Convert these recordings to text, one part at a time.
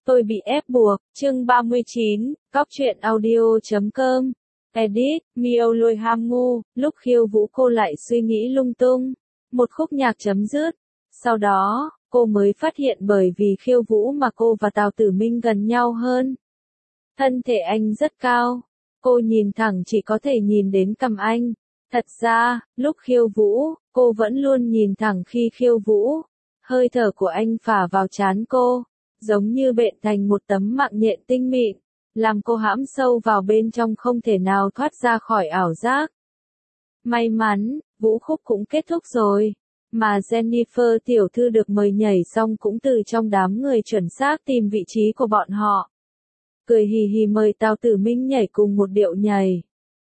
Tôi bị ép buộc, chương 39, Cóc truyện audio.com. Edit, Miêu Lôi Ham Ngu, lúc khiêu vũ cô lại suy nghĩ lung tung. Một khúc nhạc chấm dứt. Sau đó, cô mới phát hiện bởi vì khiêu vũ mà cô và Tào Tử Minh gần nhau hơn. Thân thể anh rất cao. Cô nhìn thẳng chỉ có thể nhìn đến cằm anh. Thật ra, lúc khiêu vũ, cô vẫn luôn nhìn thẳng khi khiêu vũ. Hơi thở của anh phả vào trán cô, giống như bện thành một tấm mạng nhện tinh mịn, làm cô hãm sâu vào bên trong không thể nào thoát ra khỏi ảo giác. May mắn, vũ khúc cũng kết thúc rồi, mà Jennifer tiểu thư được mời nhảy xong cũng từ trong đám người chuẩn xác tìm vị trí của bọn họ. Cười hì hì mời Tào Tử Minh nhảy cùng một điệu nhảy.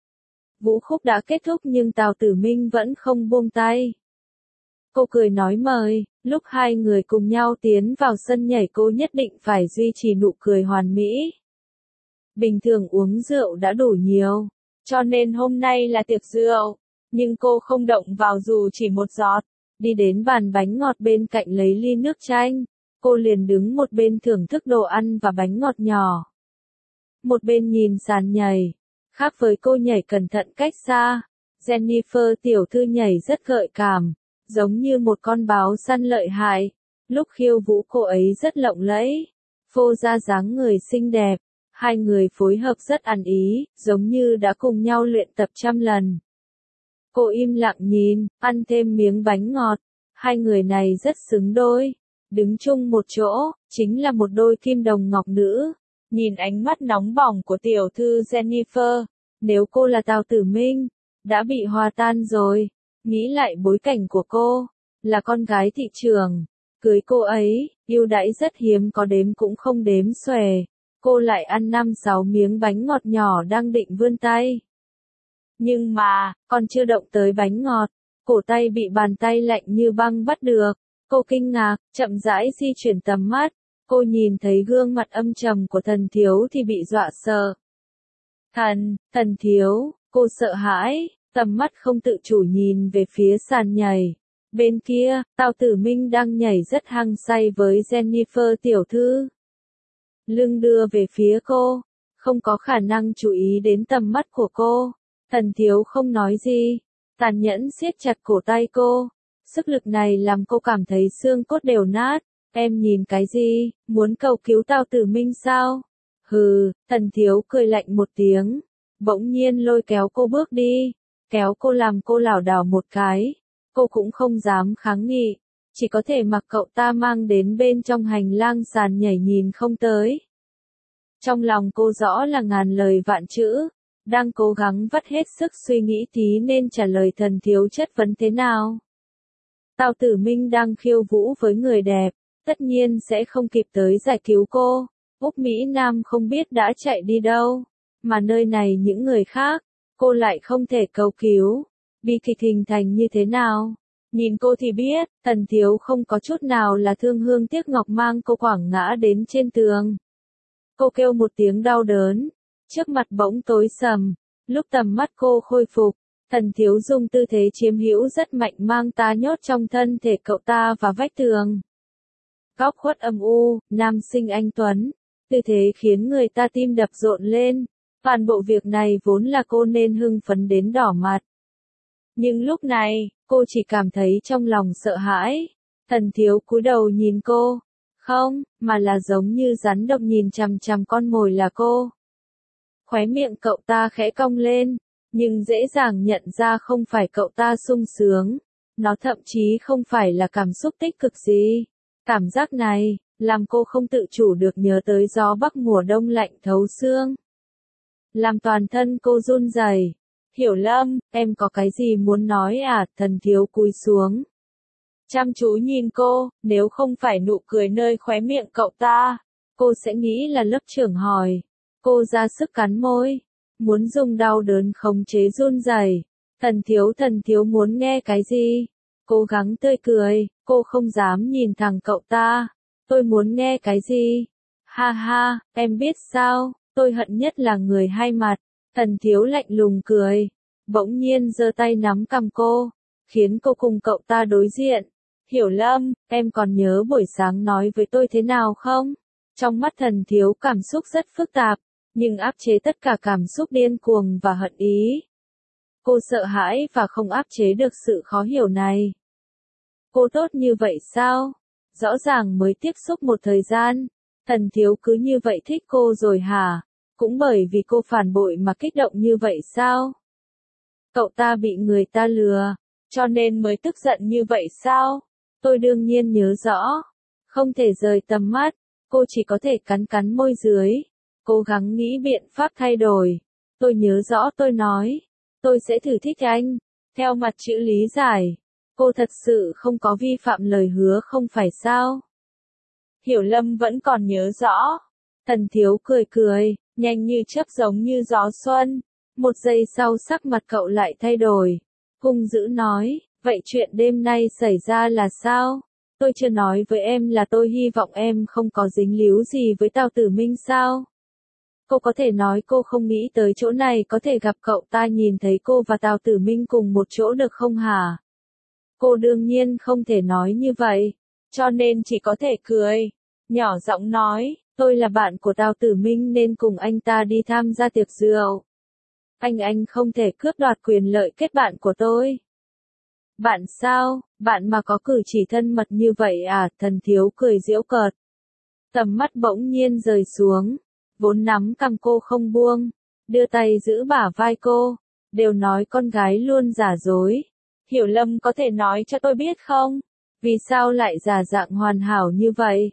Vũ khúc đã kết thúc nhưng Tào Tử Minh vẫn không buông tay. Cô cười nói mời, lúc hai người cùng nhau tiến vào sân nhảy cô nhất định phải duy trì nụ cười hoàn mỹ. Bình thường uống rượu đã đủ nhiều, cho nên hôm nay là tiệc rượu, nhưng cô không động vào dù chỉ một giọt. Đi đến bàn bánh ngọt bên cạnh lấy ly nước chanh, cô liền đứng một bên thưởng thức đồ ăn và bánh ngọt nhỏ. Một bên nhìn sàn nhảy, khác với cô nhảy cẩn thận cách xa, Jennifer tiểu thư nhảy rất gợi cảm, giống như một con báo săn lợi hại. Lúc khiêu vũ cô ấy rất lộng lẫy, phô ra dáng người xinh đẹp, hai người phối hợp rất ăn ý, giống như đã cùng nhau luyện tập trăm lần. Cô im lặng nhìn, ăn thêm miếng bánh ngọt, hai người này rất xứng đôi, đứng chung một chỗ, chính là một đôi kim đồng ngọc nữ. Nhìn ánh mắt nóng bỏng của tiểu thư Jennifer, nếu cô là Tào Tử Minh, đã bị hòa tan rồi. Nghĩ lại bối cảnh của cô, là con gái thị trường, cưới cô ấy, ưu đãi rất hiếm có đếm cũng không đếm xuể, cô lại ăn 5-6 miếng bánh ngọt nhỏ đang định vươn tay. Nhưng mà, còn chưa động tới bánh ngọt, cổ tay bị bàn tay lạnh như băng bắt được, cô kinh ngạc, chậm rãi di chuyển tầm mắt, cô nhìn thấy gương mặt âm trầm của Thần Thiếu thì bị dọa sợ. Thần Thiếu, cô sợ hãi. Tầm mắt không tự chủ nhìn về phía sàn nhảy. Bên kia, Tào Tử Minh đang nhảy rất hăng say với Jennifer tiểu thư. Lưng đưa về phía cô, không có khả năng chú ý đến tầm mắt của cô. Thần Thiếu không nói gì, tàn nhẫn siết chặt cổ tay cô. Sức lực này làm cô cảm thấy xương cốt đều nát. Em nhìn cái gì, muốn cầu cứu Tào Tử Minh sao? Hừ, Thần Thiếu cười lạnh một tiếng, bỗng nhiên lôi kéo cô bước đi. Kéo cô làm cô lảo đảo một cái, cô cũng không dám kháng nghị, chỉ có thể mặc cậu ta mang đến bên trong hành lang sàn nhảy nhìn không tới. Trong lòng cô rõ là ngàn lời vạn chữ, đang cố gắng vắt hết sức suy nghĩ tí nên trả lời Thần Thiếu chất vấn thế nào. Tào Tử Minh đang khiêu vũ với người đẹp, tất nhiên sẽ không kịp tới giải cứu cô. Úc Mỹ Nam không biết đã chạy đi đâu, mà nơi này những người khác, cô lại không thể cầu cứu. Bi kịch hình thành như thế nào? Nhìn cô thì biết, Thần Thiếu không có chút nào là thương hương tiếc ngọc mang cô quẳng ngã đến trên tường. Cô kêu một tiếng đau đớn, trước mặt bỗng tối sầm, lúc tầm mắt cô khôi phục, Thần Thiếu dùng tư thế chiếm hữu rất mạnh mang ta nhốt trong thân thể cậu ta và vách tường. Góc khuất âm u, nam sinh anh tuấn, tư thế khiến người ta tim đập rộn lên. Toàn bộ việc này vốn là cô nên hưng phấn đến đỏ mặt. Nhưng lúc này, cô chỉ cảm thấy trong lòng sợ hãi. Thần Thiếu cúi đầu nhìn cô. Không, mà là giống như rắn độc nhìn chằm chằm con mồi là cô. Khóe miệng cậu ta khẽ cong lên, nhưng dễ dàng nhận ra không phải cậu ta sung sướng. Nó thậm chí không phải là cảm xúc tích cực gì. Cảm giác này, làm cô không tự chủ được nhớ tới gió bắc mùa đông lạnh thấu xương. Làm toàn thân cô run rẩy. Hiểu Lâm, em có cái gì muốn nói à? Thần Thiếu cúi xuống, chăm chú nhìn cô, nếu không phải nụ cười nơi khóe miệng cậu ta, cô sẽ nghĩ là lớp trưởng hỏi. Cô ra sức cắn môi, muốn dùng đau đớn khống chế run rẩy. Thần Thiếu muốn nghe cái gì? Cố gắng tươi cười, cô không dám nhìn thẳng cậu ta. Tôi muốn nghe cái gì? Ha ha, em biết sao? Tôi hận nhất là người hai mặt. Thần Thiếu lạnh lùng cười, bỗng nhiên giơ tay nắm cằm cô, khiến cô cùng cậu ta đối diện. Hiểu Lâm, em còn nhớ buổi sáng nói với tôi thế nào không? Trong mắt Thần Thiếu cảm xúc rất phức tạp, nhưng áp chế tất cả cảm xúc điên cuồng và hận ý. Cô sợ hãi và không áp chế được sự khó hiểu này. Cô tốt như vậy sao? Rõ ràng mới tiếp xúc một thời gian, Thần Thiếu cứ như vậy thích cô rồi hả? Cũng bởi vì cô phản bội mà kích động như vậy sao? Cậu ta bị người ta lừa, cho nên mới tức giận như vậy sao? Tôi đương nhiên nhớ rõ. Không thể rời tầm mắt, cô chỉ có thể cắn cắn môi dưới, cố gắng nghĩ biện pháp thay đổi. Tôi nhớ rõ tôi nói, tôi sẽ thử thích anh. Theo mặt chữ lý giải, cô thật sự không có vi phạm lời hứa không phải sao? Hiểu Lâm vẫn còn nhớ rõ. Thần Thiếu cười cười, nhanh như chớp giống như gió xuân. Một giây sau sắc mặt cậu lại thay đổi. Hung dữ nói, vậy chuyện đêm nay xảy ra là sao? Tôi chưa nói với em là tôi hy vọng em không có dính líu gì với Tào Tử Minh sao? Cô có thể nói cô không nghĩ tới chỗ này có thể gặp cậu ta nhìn thấy cô và Tào Tử Minh cùng một chỗ được không hả? Cô đương nhiên không thể nói như vậy, cho nên chỉ có thể cười. Nhỏ giọng nói, tôi là bạn của Tào Tử Minh nên cùng anh ta đi tham gia tiệc rượu. Anh không thể cướp đoạt quyền lợi kết bạn của tôi. Bạn sao, bạn mà có cử chỉ thân mật như vậy à? Thần Thiếu cười giễu cợt. Tầm mắt bỗng nhiên rời xuống, vốn nắm cằm cô không buông, đưa tay giữ bả vai cô, đều nói con gái luôn giả dối. Hiểu Lâm có thể nói cho tôi biết không? Vì sao lại giả dạng hoàn hảo như vậy?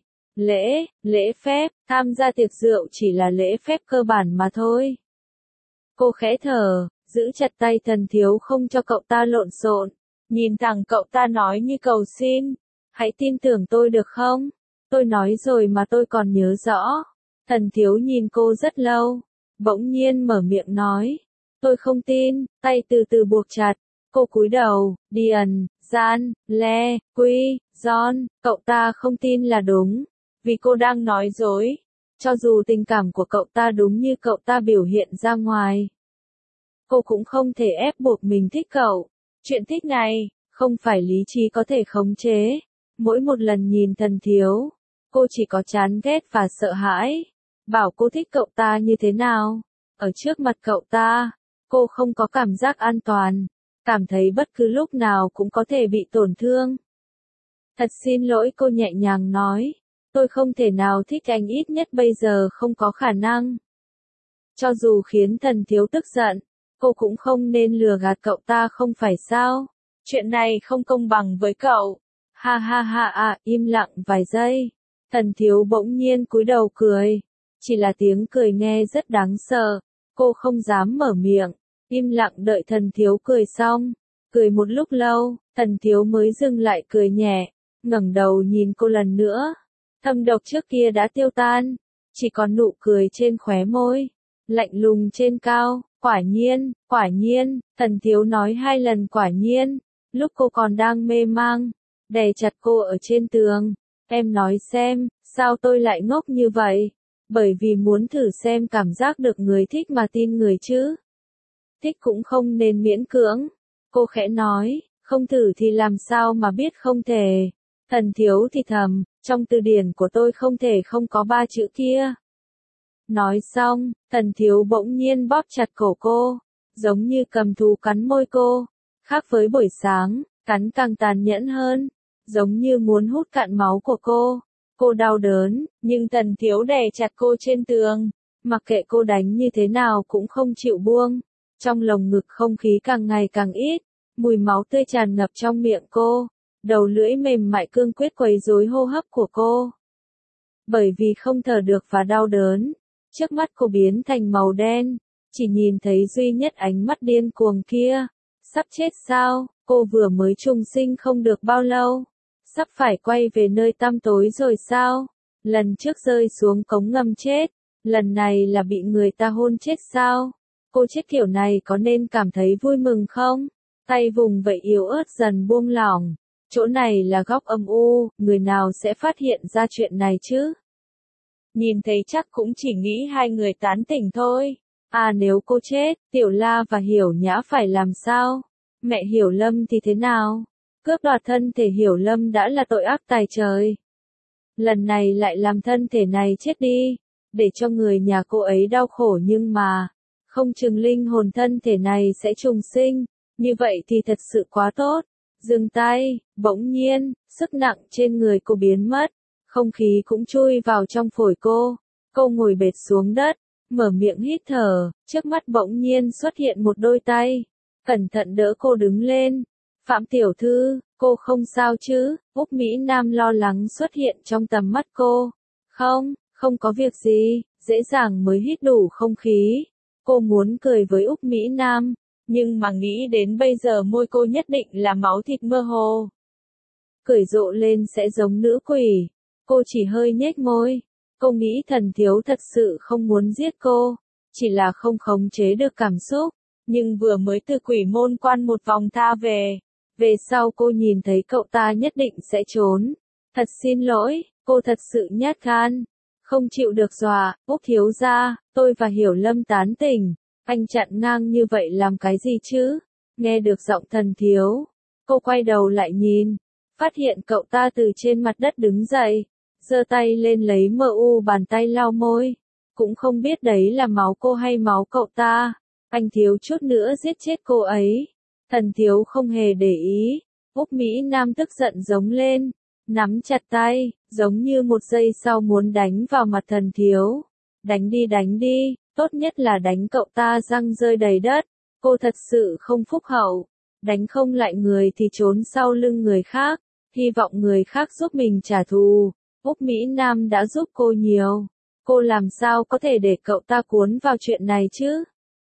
Lễ phép, tham gia tiệc rượu chỉ là lễ phép cơ bản mà thôi. Cô khẽ thở, giữ chặt tay Thần Thiếu không cho cậu ta lộn xộn, nhìn thẳng cậu ta nói như cầu xin. Hãy tin tưởng tôi được không? Tôi nói rồi mà tôi còn nhớ rõ. Thần Thiếu nhìn cô rất lâu, bỗng nhiên mở miệng nói. Tôi không tin, tay từ từ buộc chặt. Cô cúi đầu, Điền, Gian, Le, Quy, John, cậu ta không tin là đúng. Vì cô đang nói dối. Cho dù tình cảm của cậu ta đúng như cậu ta biểu hiện ra ngoài. Cô cũng không thể ép buộc mình thích cậu. Chuyện thích này, không phải lý trí có thể khống chế. Mỗi một lần nhìn Thần Thiếu, cô chỉ có chán ghét và sợ hãi. Bảo cô thích cậu ta như thế nào? Ở trước mặt cậu ta, cô không có cảm giác an toàn. Cảm thấy bất cứ lúc nào cũng có thể bị tổn thương. Thật xin lỗi, cô nhẹ nhàng nói. Tôi không thể nào thích anh, ít nhất bây giờ không có khả năng. Cho dù khiến Thần Thiếu tức giận, cô cũng không nên lừa gạt cậu ta không phải sao? Chuyện này không công bằng với cậu. Ha ha ha à, im lặng vài giây. Thần Thiếu bỗng nhiên cúi đầu cười. Chỉ là tiếng cười nghe rất đáng sợ. Cô không dám mở miệng. Im lặng đợi Thần Thiếu cười xong. Cười một lúc lâu, Thần Thiếu mới dừng lại cười nhẹ. Ngẩng đầu nhìn cô lần nữa. Thâm độc trước kia đã tiêu tan. Chỉ còn nụ cười trên khóe môi. Lạnh lùng trên cao. Quả nhiên, Thần Thiếu nói 2 lần quả nhiên. Lúc cô còn đang mê mang, đè chặt cô ở trên tường. Em nói xem, sao tôi lại ngốc như vậy? Bởi vì muốn thử xem cảm giác được người thích mà tin người chứ. Thích cũng không nên miễn cưỡng. Cô khẽ nói, không thử thì làm sao mà biết không thể. Thần Thiếu thì thầm, trong từ điển của tôi không thể không có 3 chữ kia. Nói xong, Thần Thiếu bỗng nhiên bóp chặt cổ cô, giống như cầm thú cắn môi cô. Khác với buổi sáng, cắn càng tàn nhẫn hơn, giống như muốn hút cạn máu của cô. Cô đau đớn, nhưng Thần Thiếu đè chặt cô trên tường, mặc kệ cô đánh như thế nào cũng không chịu buông. Trong lồng ngực không khí càng ngày càng ít, mùi máu tươi tràn ngập trong miệng cô, đầu lưỡi mềm mại cương quyết quấy rối hô hấp của cô. Bởi vì không thở được và đau đớn, trước mắt cô biến thành màu đen, chỉ nhìn thấy duy nhất ánh mắt điên cuồng kia. Sắp chết sao? Cô vừa mới trùng sinh không được bao lâu. Sắp phải quay về nơi tăm tối rồi sao? Lần trước rơi xuống cống ngầm chết, lần này là bị người ta hôn chết sao? Cô chết kiểu này có nên cảm thấy vui mừng không? Tay vùng vẫy yếu ớt dần buông lỏng. Chỗ này là góc âm u, người nào sẽ phát hiện ra chuyện này chứ? Nhìn thấy chắc cũng chỉ nghĩ 2 người tán tỉnh thôi. À, nếu cô chết, Tiểu La và Hiểu Nhã phải làm sao? Mẹ Hiểu Lâm thì thế nào? Cướp đoạt thân thể Hiểu Lâm đã là tội ác tày trời. lần này lại làm thân thể này chết đi, để cho người nhà cô ấy đau khổ nhưng mà, không chừng linh hồn thân thể này sẽ trùng sinh, như vậy thì thật sự quá tốt. Dừng tay, bỗng nhiên, sức nặng trên người cô biến mất, không khí cũng chui vào trong phổi cô ngồi bệt xuống đất, mở miệng hít thở, trước mắt bỗng nhiên xuất hiện một đôi tay, cẩn thận đỡ cô đứng lên. Phạm tiểu thư, cô không sao chứ? Úc Mỹ Nam lo lắng xuất hiện trong tầm mắt cô. Không có việc gì, dễ dàng mới hít đủ không khí. Cô muốn cười với Úc Mỹ Nam, nhưng mà nghĩ đến bây giờ môi cô nhất định là máu thịt mơ hồ. Cười rộ lên sẽ giống nữ quỷ. Cô chỉ hơi nhếch môi. Cô nghĩ Thần Thiếu thật sự không muốn giết cô, chỉ là không khống chế được cảm xúc. Nhưng vừa mới từ quỷ môn quan một vòng tha về sau cô nhìn thấy cậu ta nhất định sẽ trốn. Thật xin lỗi, cô thật sự nhát gan, không chịu được dọa. Úc thiếu gia, tôi và Hiểu Lâm tán tỉnh, anh chặn ngang như vậy làm cái gì chứ? Nghe được giọng Thần Thiếu, cô quay đầu lại nhìn, phát hiện cậu ta từ trên mặt đất đứng dậy, giơ tay lên lấy bàn tay lau môi, cũng không biết đấy là máu cô hay máu cậu ta. Anh thiếu chút nữa giết chết cô ấy. Thần Thiếu không hề để ý. Úc Mỹ Nam tức giận giống lên, nắm chặt tay, giống như một giây sau muốn đánh vào mặt Thần Thiếu. Đánh đi, tốt nhất là đánh cậu ta răng rơi đầy đất. Cô thật sự không phúc hậu. Đánh không lại người thì trốn sau lưng người khác, hy vọng người khác giúp mình trả thù. Úc Mỹ Nam đã giúp cô nhiều. Cô làm sao có thể để cậu ta cuốn vào chuyện này chứ?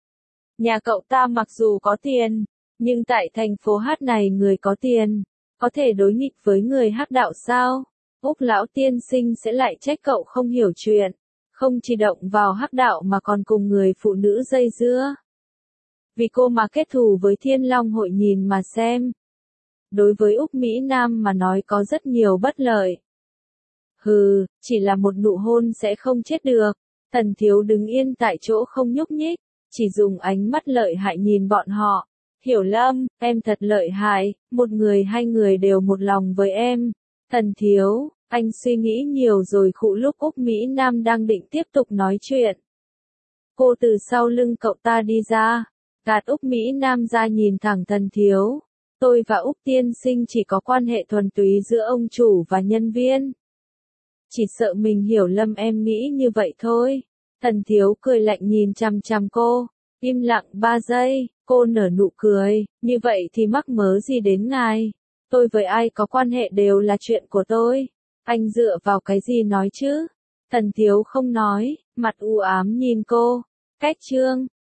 Nhà cậu ta mặc dù có tiền, nhưng tại thành phố Hát này người có tiền, có thể đối nghịch với người hắc đạo sao? Úc lão tiên sinh sẽ lại trách cậu không hiểu chuyện, không chỉ động vào hắc đạo mà còn cùng người phụ nữ dây dưa. Vì cô mà kết thù với Thiên Long hội nhìn mà xem. Đối với Úc Mỹ Nam mà nói có rất nhiều bất lợi. Hừ, chỉ là một nụ hôn sẽ không chết được. Thần Thiếu đứng yên tại chỗ không nhúc nhích, chỉ dùng ánh mắt lợi hại nhìn bọn họ. Hiểu Lâm, em thật lợi hại, một người hai người đều một lòng với em. Thần Thiếu, anh suy nghĩ nhiều rồi. Khụ lúc Úc Mỹ Nam đang định tiếp tục nói chuyện, cô từ sau lưng cậu ta đi ra, gạt Úc Mỹ Nam ra nhìn thẳng Thần Thiếu. Tôi và Úc tiên sinh chỉ có quan hệ thuần túy giữa ông chủ và nhân viên. Chỉ sợ mình hiểu lầm em nghĩ như vậy thôi. Thần Thiếu cười lạnh nhìn chằm chằm cô, im lặng 3 giây, cô nở nụ cười, như vậy thì mắc mớ gì đến ngài? Tôi với ai có quan hệ đều là chuyện của tôi. Anh dựa vào cái gì nói chứ? Thần Thiếu không nói, mặt u ám nhìn cô. Cách chương